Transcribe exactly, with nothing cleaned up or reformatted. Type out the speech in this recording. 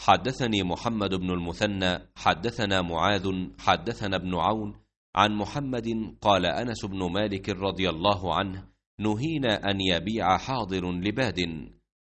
حدثني محمد بن المثنى حدثنا معاذ حدثنا ابن عون عن محمد قال أنس بن مالك رضي الله عنه: نهينا أن يبيع حاضر لباد،